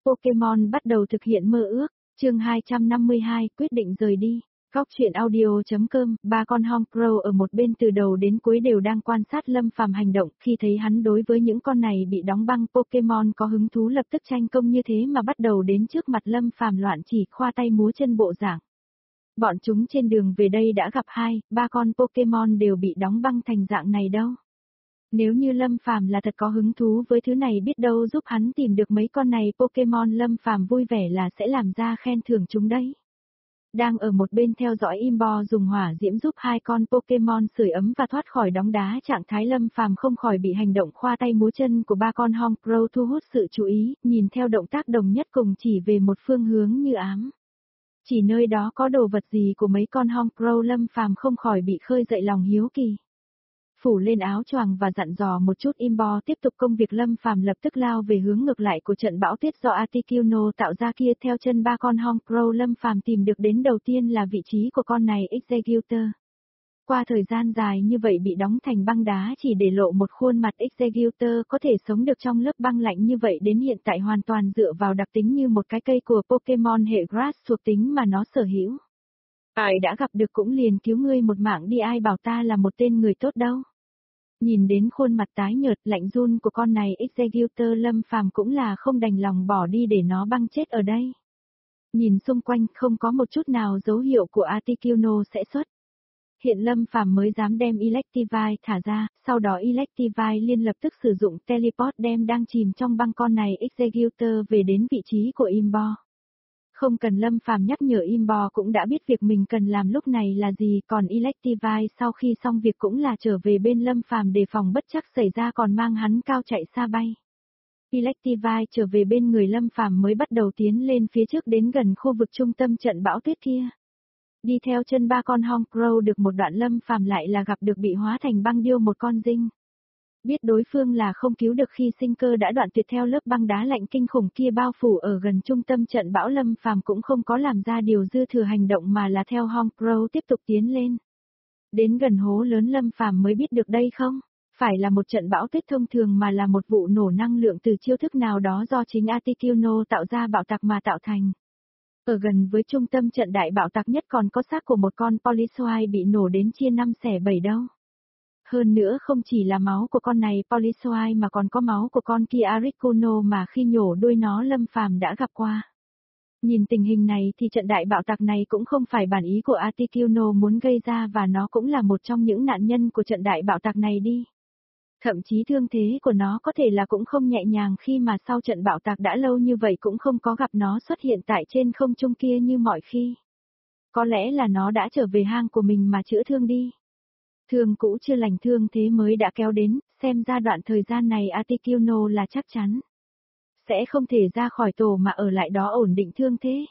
Pokemon bắt đầu thực hiện mơ ước. Chương 252, quyết định rời đi. Góc truyện audio.com, ba con Honchkrow ở một bên từ đầu đến cuối đều đang quan sát Lâm Phàm hành động, khi thấy hắn đối với những con này bị đóng băng Pokemon có hứng thú lập tức tranh công như thế mà bắt đầu đến trước mặt Lâm Phàm loạn chỉ khoa tay múa chân bộ dạng. Bọn chúng trên đường về đây đã gặp ba con Pokemon đều bị đóng băng thành dạng này đâu. Nếu như Lâm Phàm là thật có hứng thú với thứ này biết đâu giúp hắn tìm được mấy con này Pokemon, Lâm Phàm vui vẻ là sẽ làm ra khen thưởng chúng đấy. Đang ở một bên theo dõi Imbo dùng hỏa diễm giúp hai con Pokemon sưởi ấm và thoát khỏi đóng đá trạng thái, Lâm Phàm không khỏi bị hành động khoa tay múa chân của ba con Honchkrow thu hút sự chú ý, nhìn theo động tác đồng nhất cùng chỉ về một phương hướng như ám. Chỉ nơi đó có đồ vật gì của mấy con Honchkrow, Lâm Phàm không khỏi bị khơi dậy lòng hiếu kỳ. Phủ lên áo choàng và dặn dò một chút Imbo tiếp tục công việc, Lâm Phàm lập tức lao về hướng ngược lại của trận bão tuyết do Articuno tạo ra kia. Theo chân ba con Honchkrow, Lâm Phàm tìm được đến đầu tiên là vị trí của con này Executor. Qua thời gian dài như vậy bị đóng thành băng đá chỉ để lộ một khuôn mặt, Executor có thể sống được trong lớp băng lạnh như vậy đến hiện tại hoàn toàn dựa vào đặc tính như một cái cây của Pokemon hệ Grass thuộc tính mà nó sở hữu. Ai đã gặp được cũng liền cứu ngươi một mạng đi, ai bảo ta là một tên người tốt đâu. Nhìn đến khuôn mặt tái nhợt lạnh run của con này Executor, Lâm Phàm cũng là không đành lòng bỏ đi để nó băng chết ở đây. Nhìn xung quanh không có một chút nào dấu hiệu của Articuno sẽ xuất hiện, Lâm Phàm mới dám đem Electivire thả ra, sau đó Electivire liên lập tức sử dụng Teleport đem đang chìm trong băng con này Executor về đến vị trí của Imbo. Không cần Lâm Phàm nhắc nhở, Imbo cũng đã biết việc mình cần làm lúc này là gì, còn Electivire sau khi xong việc cũng là trở về bên Lâm Phàm đề phòng bất chắc xảy ra còn mang hắn cao chạy xa bay. Electivire trở về bên người Lâm Phàm mới bắt đầu tiến lên phía trước đến gần khu vực trung tâm trận bão tuyết kia. Đi theo chân ba con Honchkrow được một đoạn, Lâm Phàm lại là gặp được bị hóa thành băng điêu một con dinh. Biết đối phương là không cứu được khi sinh cơ đã đoạn tuyệt theo lớp băng đá lạnh kinh khủng kia bao phủ ở gần trung tâm trận bão, Lâm Phàm cũng không có làm ra điều dư thừa hành động mà là theo Honchkrow tiếp tục tiến lên. Đến gần hố lớn, Lâm Phàm mới biết được đây không phải là một trận bão tuyết thông thường mà là một vụ nổ năng lượng từ chiêu thức nào đó do chính Articuno tạo ra bạo tạc mà tạo thành. Ở gần với trung tâm trận đại bạo tạc nhất còn có xác của một con Polisoid bị nổ đến chia 5 xẻ 7 đâu. Hơn nữa không chỉ là máu của con này Polisoid mà còn có máu của con kia Articuno mà khi nhổ đuôi nó Lâm Phàm đã gặp qua. Nhìn tình hình này thì trận đại bạo tạc này cũng không phải bản ý của Articuno muốn gây ra và nó cũng là một trong những nạn nhân của trận đại bạo tạc này đi. Thậm chí thương thế của nó có thể là cũng không nhẹ nhàng khi mà sau trận bạo tạc đã lâu như vậy cũng không có gặp nó xuất hiện tại trên không trung kia như mọi khi. Có lẽ là nó đã trở về hang của mình mà chữa thương đi. Thương cũ chưa lành, thương thế mới đã kéo đến, xem ra đoạn thời gian này Articuno là chắc chắn sẽ không thể ra khỏi tổ mà ở lại đó ổn định thương thế.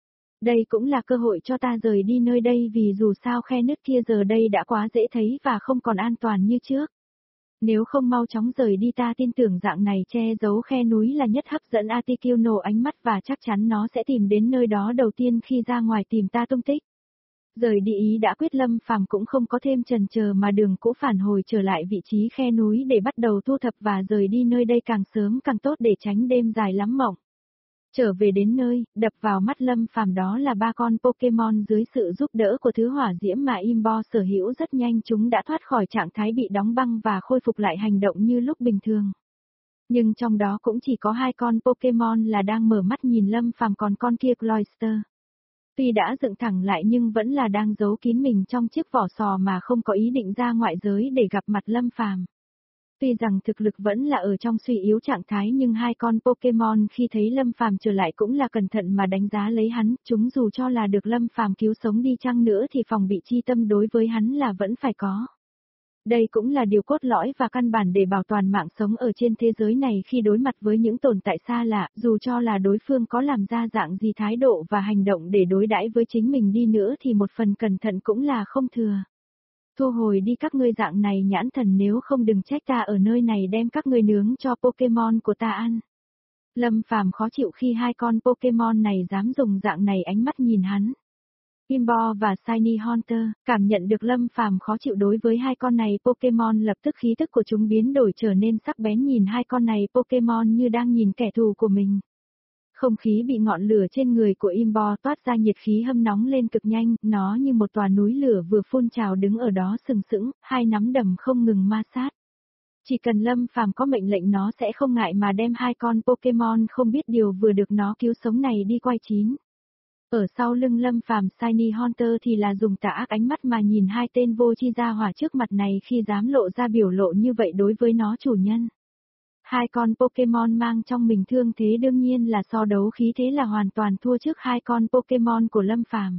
Đây cũng là cơ hội cho ta rời đi nơi đây, vì dù sao khe nứt kia giờ đây đã quá dễ thấy và không còn an toàn như trước. Nếu không mau chóng rời đi, ta tin tưởng dạng này che giấu khe núi là nhất hấp dẫn Articuno ánh mắt và chắc chắn nó sẽ tìm đến nơi đó đầu tiên khi ra ngoài tìm ta tung tích. Rời đi ý đã quyết, Lâm Phàm cũng không có thêm chần chờ mà đường cũ phản hồi trở lại vị trí khe núi để bắt đầu thu thập và rời đi nơi đây càng sớm càng tốt để tránh đêm dài lắm mộng. Trở về đến nơi, đập vào mắt Lâm Phàm đó là ba con Pokemon dưới sự giúp đỡ của thứ hỏa diễm mà Imbo sở hữu rất nhanh chúng đã thoát khỏi trạng thái bị đóng băng và khôi phục lại hành động như lúc bình thường. Nhưng trong đó cũng chỉ có hai con Pokemon là đang mở mắt nhìn Lâm Phàm, còn con kia Cloyster tuy đã dựng thẳng lại nhưng vẫn là đang giấu kín mình trong chiếc vỏ sò mà không có ý định ra ngoại giới để gặp mặt Lâm Phàm. Tuy rằng thực lực vẫn là ở trong suy yếu trạng thái nhưng hai con Pokemon khi thấy Lâm Phàm trở lại cũng là cẩn thận mà đánh giá lấy hắn, chúng dù cho là được Lâm Phàm cứu sống đi chăng nữa thì phòng bị chi tâm đối với hắn là vẫn phải có. Đây cũng là điều cốt lõi và căn bản để bảo toàn mạng sống ở trên thế giới này khi đối mặt với những tồn tại xa lạ, dù cho là đối phương có làm ra dạng gì thái độ và hành động để đối đãi với chính mình đi nữa thì một phần cẩn thận cũng là không thừa. Thu hồi đi các ngươi dạng này nhãn thần, nếu không đừng trách ta ở nơi này đem các ngươi nướng cho Pokemon của ta ăn. Lâm Phàm khó chịu khi hai con Pokemon này dám dùng dạng này ánh mắt nhìn hắn. Imbo và Shiny Haunter cảm nhận được Lâm Phàm khó chịu đối với hai con này Pokemon, lập tức khí tức của chúng biến đổi trở nên sắc bén, nhìn hai con này Pokemon như đang nhìn kẻ thù của mình. Không khí bị ngọn lửa trên người của Imbo toát ra nhiệt khí hâm nóng lên cực nhanh, nó như một tòa núi lửa vừa phun trào đứng ở đó sừng sững, hai nắm đấm không ngừng ma sát. Chỉ cần Lâm Phàm có mệnh lệnh nó sẽ không ngại mà đem hai con Pokemon không biết điều vừa được nó cứu sống này đi quay chín. Ở sau lưng Lâm Phàm Shiny Hunter thì là dùng tà ác ánh mắt mà nhìn hai tên vô tri gia hỏa trước mặt này khi dám lộ ra biểu lộ như vậy đối với nó chủ nhân. Hai con Pokemon mang trong mình thương thế đương nhiên là so đấu khí thế là hoàn toàn thua trước hai con Pokemon của Lâm Phàm.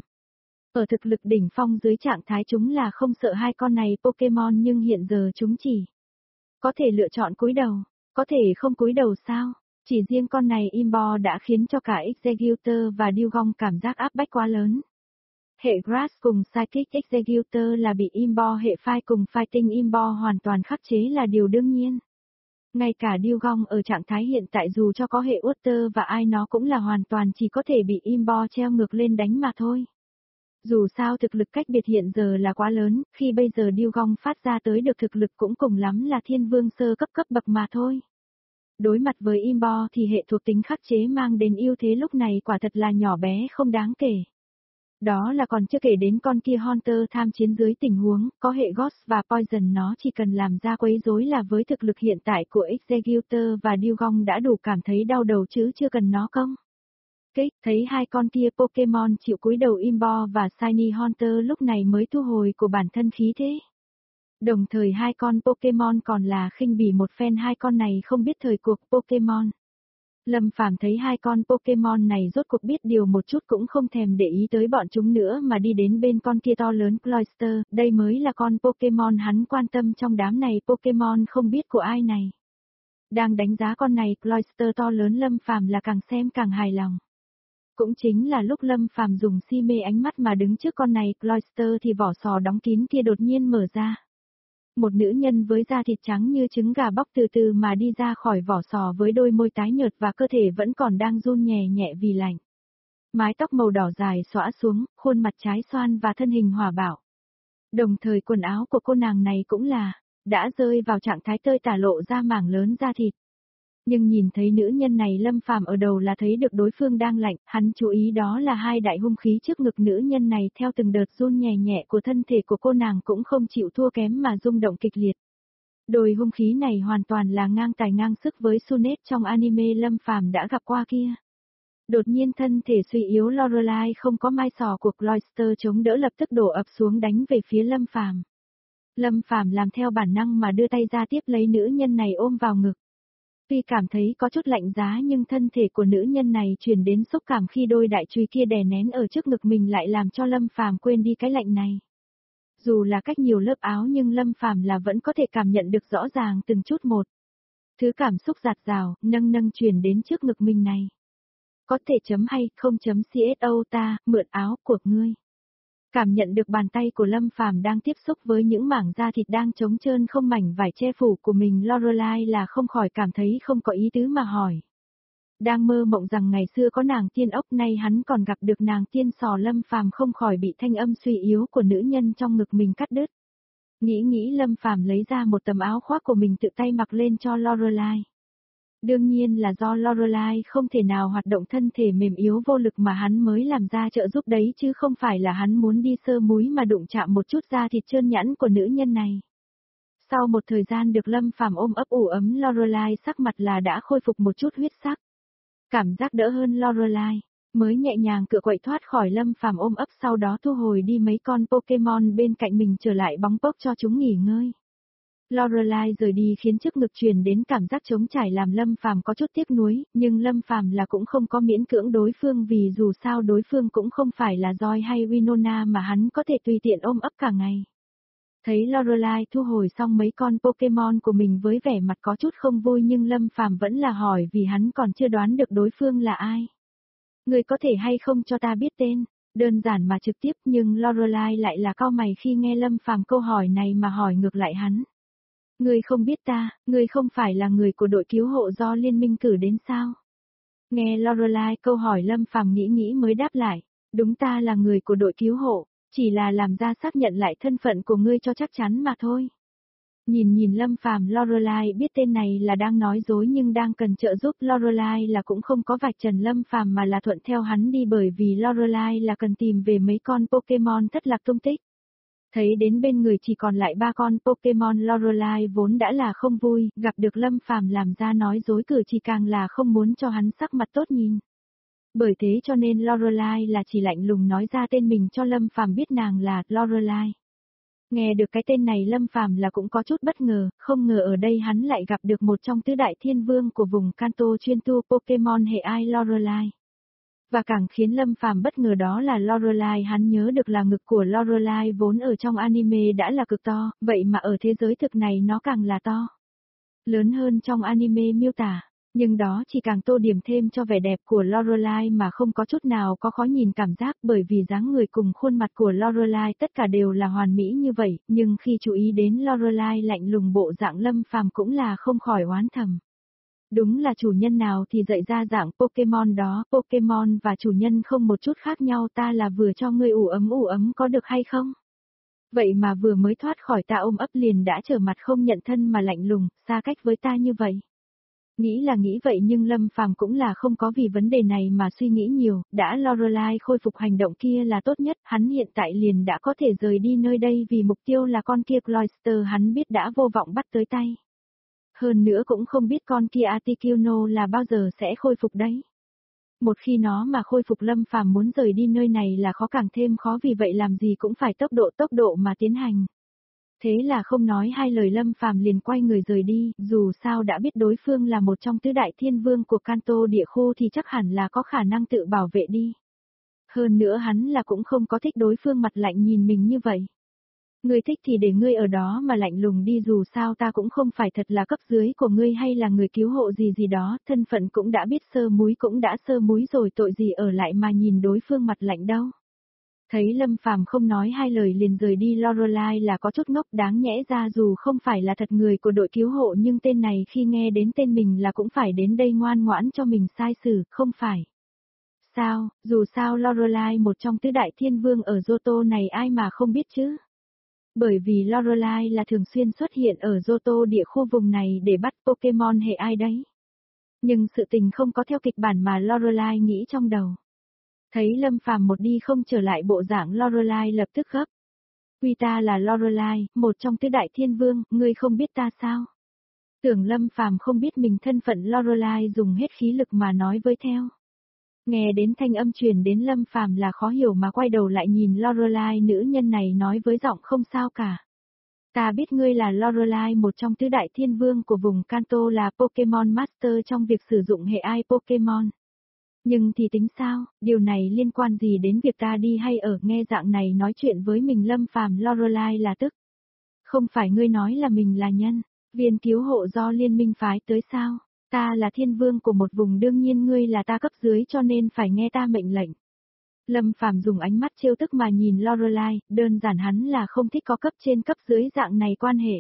Ở thực lực đỉnh phong dưới trạng thái chúng là không sợ hai con này Pokemon nhưng hiện giờ chúng chỉ có thể lựa chọn cúi đầu, có thể không cúi đầu sao? Chỉ riêng con này Imbo đã khiến cho cả Executor và Dewgong cảm giác áp bách quá lớn. Hệ Grass cùng Psychic Executor là bị Imbo hệ Fire cùng Fighting Imbo hoàn toàn khắc chế là điều đương nhiên. Ngay cả Dewgong ở trạng thái hiện tại dù cho có hệ Water và ai nó cũng là hoàn toàn chỉ có thể bị Imbo treo ngược lên đánh mà thôi. Dù sao thực lực cách biệt hiện giờ là quá lớn, khi bây giờ Dewgong phát ra tới được thực lực cũng cùng lắm là thiên vương sơ cấp bậc mà thôi. Đối mặt với Imbo thì hệ thuộc tính khắc chế mang đến ưu thế lúc này quả thật là nhỏ bé không đáng kể. Đó là còn chưa kể đến con kia Hunter tham chiến dưới tình huống, có hệ Ghost và Poison nó chỉ cần làm ra quấy rối là với thực lực hiện tại của Executor và Dewgong đã đủ cảm thấy đau đầu chứ chưa cần nó công. Thấy hai con kia Pokemon chịu cúi đầu Imbo và Shiny Hunter lúc này mới thu hồi của bản thân khí thế. Đồng thời hai con Pokemon còn là khinh bỉ một phen hai con này không biết thời cuộc Pokemon. Lâm Phàm thấy hai con Pokemon này rốt cuộc biết điều một chút cũng không thèm để ý tới bọn chúng nữa mà đi đến bên con kia to lớn Cloyster, đây mới là con Pokemon hắn quan tâm trong đám này Pokemon không biết của ai này. Đang đánh giá con này Cloyster to lớn Lâm Phàm là càng xem càng hài lòng. Cũng chính là lúc Lâm Phàm dùng si mê ánh mắt mà đứng trước con này Cloyster thì vỏ sò đóng kín kia đột nhiên mở ra. Một nữ nhân với da thịt trắng như trứng gà bóc từ từ mà đi ra khỏi vỏ sò với đôi môi tái nhợt và cơ thể vẫn còn đang run nhẹ nhẹ vì lạnh. Mái tóc màu đỏ dài xõa xuống, khuôn mặt trái xoan và thân hình hỏa bạo. Đồng thời quần áo của cô nàng này cũng là, đã rơi vào trạng thái tơi tả lộ ra mảng lớn da thịt. Nhưng nhìn thấy nữ nhân này Lâm Phàm ở đầu là thấy được đối phương đang lạnh, hắn chú ý đó là hai đại hung khí trước ngực nữ nhân này theo từng đợt run nhẹ nhẹ của thân thể của cô nàng cũng không chịu thua kém mà rung động kịch liệt. Đôi hung khí này hoàn toàn là ngang tài ngang sức với Sunnet trong anime Lâm Phàm đã gặp qua kia. Đột nhiên thân thể suy yếu Lorelai không có mai sò của Cloyster chống đỡ lập tức đổ ập xuống đánh về phía Lâm Phàm. Lâm Phàm làm theo bản năng mà đưa tay ra tiếp lấy nữ nhân này ôm vào ngực. Tuy cảm thấy có chút lạnh giá nhưng thân thể của nữ nhân này truyền đến xúc cảm khi đôi đại chùy kia đè nén ở trước ngực mình lại làm cho Lâm Phàm quên đi cái lạnh này. Dù là cách nhiều lớp áo nhưng Lâm Phàm là vẫn có thể cảm nhận được rõ ràng từng chút một. Thứ cảm xúc dạt dào, nâng truyền đến trước ngực mình này. Có thể chấm hay không chấm CSO ta, mượn áo của ngươi. Cảm nhận được bàn tay của Lâm Phàm đang tiếp xúc với những mảng da thịt đang trống trơn không mảnh vải che phủ của mình Lorelai là không khỏi cảm thấy không có ý tứ mà hỏi. Đang mơ mộng rằng ngày xưa có nàng tiên ốc nay hắn còn gặp được nàng tiên sò Lâm Phàm không khỏi bị thanh âm suy yếu của nữ nhân trong ngực mình cắt đứt. Nghĩ Lâm Phàm lấy ra một tấm áo khoác của mình tự tay mặc lên cho Lorelai. Đương nhiên là do Lorelai không thể nào hoạt động thân thể mềm yếu vô lực mà hắn mới làm ra trợ giúp đấy chứ không phải là hắn muốn đi sơ múi mà đụng chạm một chút da thịt trơn nhẵn của nữ nhân này. Sau một thời gian được Lâm Phàm ôm ấp ủ ấm Lorelai sắc mặt là đã khôi phục một chút huyết sắc. Cảm giác đỡ hơn Lorelai, mới nhẹ nhàng cựa quậy thoát khỏi Lâm Phàm ôm ấp sau đó thu hồi đi mấy con Pokemon bên cạnh mình trở lại bóng pốc cho chúng nghỉ ngơi. Lorelai rời đi khiến trước ngực truyền đến cảm giác trống trải làm Lâm Phàm có chút tiếc nuối, nhưng Lâm Phàm là cũng không có miễn cưỡng đối phương vì dù sao đối phương cũng không phải là Joy hay Winona mà hắn có thể tùy tiện ôm ấp cả ngày. Thấy Lorelai thu hồi xong mấy con Pokemon của mình với vẻ mặt có chút không vui nhưng Lâm Phàm vẫn là hỏi vì hắn còn chưa đoán được đối phương là ai. Người có thể hay không cho ta biết tên, đơn giản mà trực tiếp nhưng Lorelai lại là cau mày khi nghe Lâm Phàm câu hỏi này mà hỏi ngược lại hắn. Ngươi không biết ta, ngươi không phải là người của đội cứu hộ do liên minh cử đến sao? Nghe Lorelai câu hỏi Lâm Phàm nghĩ mới đáp lại, đúng ta là người của đội cứu hộ, chỉ là làm ra xác nhận lại thân phận của ngươi cho chắc chắn mà thôi. Nhìn Lâm Phàm, Lorelai biết tên này là đang nói dối nhưng đang cần trợ giúp, Lorelai là cũng không có vạch trần Lâm Phàm mà là thuận theo hắn đi, bởi vì Lorelai là cần tìm về mấy con Pokemon thất lạc tung tích. Thấy đến bên người chỉ còn lại 3 con Pokemon, Lorelai vốn đã là không vui, gặp được Lâm Phàm làm ra nói dối cử chỉ càng là không muốn cho hắn sắc mặt tốt nhìn. Bởi thế cho nên Lorelai là chỉ lạnh lùng nói ra tên mình cho Lâm Phàm biết nàng là Lorelai. Nghe được cái tên này Lâm Phàm là cũng có chút bất ngờ, không ngờ ở đây hắn lại gặp được một trong tứ đại thiên vương của vùng Kanto chuyên tu Pokemon hệ ai, Lorelai. Và càng khiến Lâm Phàm bất ngờ đó là Lorelai, hắn nhớ được là ngực của Lorelai vốn ở trong anime đã là cực to, vậy mà ở thế giới thực này nó càng là to. Lớn hơn trong anime miêu tả. Nhưng đó chỉ càng tô điểm thêm cho vẻ đẹp của Lorelai mà không có chút nào có khó nhìn cảm giác, bởi vì dáng người cùng khuôn mặt của Lorelai tất cả đều là hoàn mỹ như vậy, nhưng khi chú ý đến Lorelai lạnh lùng bộ dạng, Lâm Phàm cũng là không khỏi oán thầm. Đúng là chủ nhân nào thì dạy ra dạng Pokemon đó, Pokemon và chủ nhân không một chút khác nhau, ta là vừa cho ngươi ủ ấm có được hay không? Vậy mà vừa mới thoát khỏi ta ôm ấp liền đã trở mặt không nhận thân mà lạnh lùng, xa cách với ta như vậy. Nghĩ là nghĩ vậy nhưng Lâm Phàm cũng là không có vì vấn đề này mà suy nghĩ nhiều, đã Lorelai khôi phục hành động kia là tốt nhất, hắn hiện tại liền đã có thể rời đi nơi đây vì mục tiêu là con kia Cloyster hắn biết đã vô vọng bắt tới tay. Hơn nữa cũng không biết con kia Articuno là bao giờ sẽ khôi phục đấy. Một khi nó mà khôi phục, Lâm Phàm muốn rời đi nơi này là khó càng thêm khó, vì vậy làm gì cũng phải tốc độ mà tiến hành. Thế là không nói hai lời Lâm Phàm liền quay người rời đi, dù sao đã biết đối phương là một trong tứ đại thiên vương của Kanto địa khu thì chắc hẳn là có khả năng tự bảo vệ đi. Hơn nữa hắn là cũng không có thích đối phương mặt lạnh nhìn mình như vậy. Ngươi thích thì để ngươi ở đó mà lạnh lùng đi, dù sao ta cũng không phải thật là cấp dưới của ngươi hay là người cứu hộ gì đó, thân phận cũng đã biết sơ múi cũng đã sơ múi rồi, tội gì ở lại mà nhìn đối phương mặt lạnh đâu. Thấy Lâm Phàm không nói hai lời liền rời đi, Lorelai là có chút ngốc, đáng nhẽ ra dù không phải là thật người của đội cứu hộ nhưng tên này khi nghe đến tên mình là cũng phải đến đây ngoan ngoãn cho mình sai xử, không phải. Sao, dù sao Lorelai một trong tứ đại thiên vương ở Johto này ai mà không biết chứ. Bởi vì Lorelai là thường xuyên xuất hiện ở Johto địa khu vùng này để bắt Pokemon hệ ai đấy. Nhưng sự tình không có theo kịch bản mà Lorelai nghĩ trong đầu. Thấy Lâm Phàm một đi không trở lại, bộ dạng Lorelai lập tức gấp. Quy ta là Lorelai, một trong tứ đại thiên vương, ngươi không biết ta sao? Tưởng Lâm Phàm không biết mình thân phận, Lorelai dùng hết khí lực mà nói với theo. Nghe đến thanh âm truyền đến Lâm Phàm là khó hiểu mà quay đầu lại nhìn Lorelai, nữ nhân này nói với giọng không sao cả. Ta biết ngươi là Lorelai, một trong tứ đại thiên vương của vùng Kanto, là Pokemon Master trong việc sử dụng hệ ai Pokemon. Nhưng thì tính sao, điều này liên quan gì đến việc ta đi hay ở? Nghe dạng này nói chuyện với mình Lâm Phàm, Lorelai là tức. Không phải ngươi nói là mình là nhân viên cứu hộ do liên minh phái tới sao? Ta là thiên vương của một vùng, đương nhiên ngươi là ta cấp dưới cho nên phải nghe ta mệnh lệnh. Lâm Phàm dùng ánh mắt trêu tức mà nhìn Lorelai, đơn giản hắn là không thích có cấp trên cấp dưới dạng này quan hệ.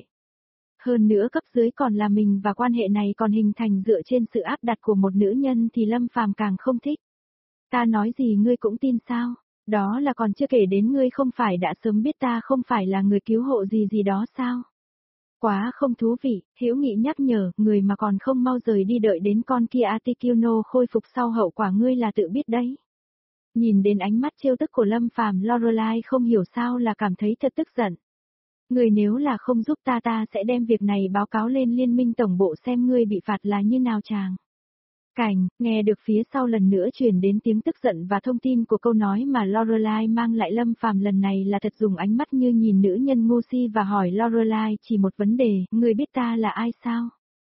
Hơn nữa cấp dưới còn là mình và quan hệ này còn hình thành dựa trên sự áp đặt của một nữ nhân thì Lâm Phàm càng không thích. Ta nói gì ngươi cũng tin sao? Đó là còn chưa kể đến ngươi không phải đã sớm biết ta không phải là người cứu hộ gì đó sao? Quá không thú vị, Hữu Nghị nhắc nhở, người mà còn không mau rời đi, đợi đến con kia Articuno khôi phục sau hậu quả ngươi là tự biết đấy. Nhìn đến ánh mắt trêu tức của Lâm Phàm, Lorelai không hiểu sao là cảm thấy thật tức giận. Người nếu là không giúp ta sẽ đem việc này báo cáo lên liên minh tổng bộ xem ngươi bị phạt là như nào chàng. Cảnh, nghe được phía sau lần nữa truyền đến tiếng tức giận và thông tin của câu nói mà Lorelai mang lại, Lâm Phàm lần này là thật dùng ánh mắt như nhìn nữ nhân ngu si và hỏi Lorelai chỉ một vấn đề, ngươi biết ta là ai sao?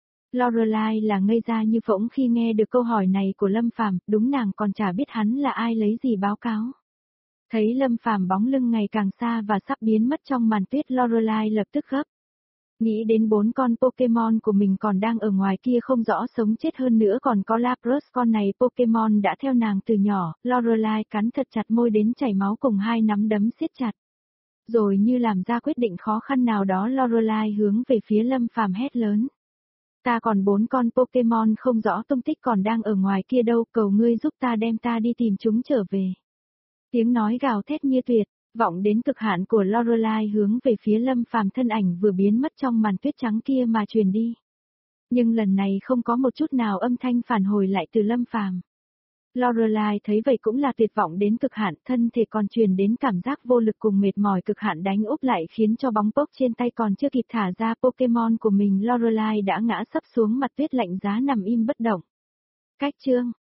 Lorelai là ngây ra như phỗng khi nghe được câu hỏi này của Lâm Phàm, đúng nàng còn chả biết hắn là ai lấy gì báo cáo. Thấy Lâm Phàm bóng lưng ngày càng xa và sắp biến mất trong màn tuyết, Lorelai lập tức gấp. Nghĩ đến 4 con Pokemon của mình còn đang ở ngoài kia không rõ sống chết, hơn nữa còn có Lapras, con này Pokemon đã theo nàng từ nhỏ, Lorelai cắn thật chặt môi đến chảy máu cùng hai nắm đấm siết chặt. Rồi như làm ra quyết định khó khăn nào đó, Lorelai hướng về phía Lâm Phàm hét lớn. Ta còn 4 con Pokemon không rõ tung tích còn đang ở ngoài kia đâu, cầu ngươi giúp ta đem ta đi tìm chúng trở về. Tiếng nói gào thét như tuyệt, Vọng đến cực hạn của Lorelai hướng về phía Lâm Phàm, thân ảnh vừa biến mất trong màn tuyết trắng kia mà truyền đi. Nhưng lần này không có một chút nào âm thanh phản hồi lại từ Lâm Phàm. Lorelai thấy vậy cũng là tuyệt vọng đến cực hạn, thân thể còn truyền đến cảm giác vô lực cùng mệt mỏi cực hạn đánh úp lại khiến cho bóng pốc trên tay còn chưa kịp thả ra Pokemon của mình, Lorelai đã ngã sấp xuống mặt tuyết lạnh giá nằm im bất động. Cách chương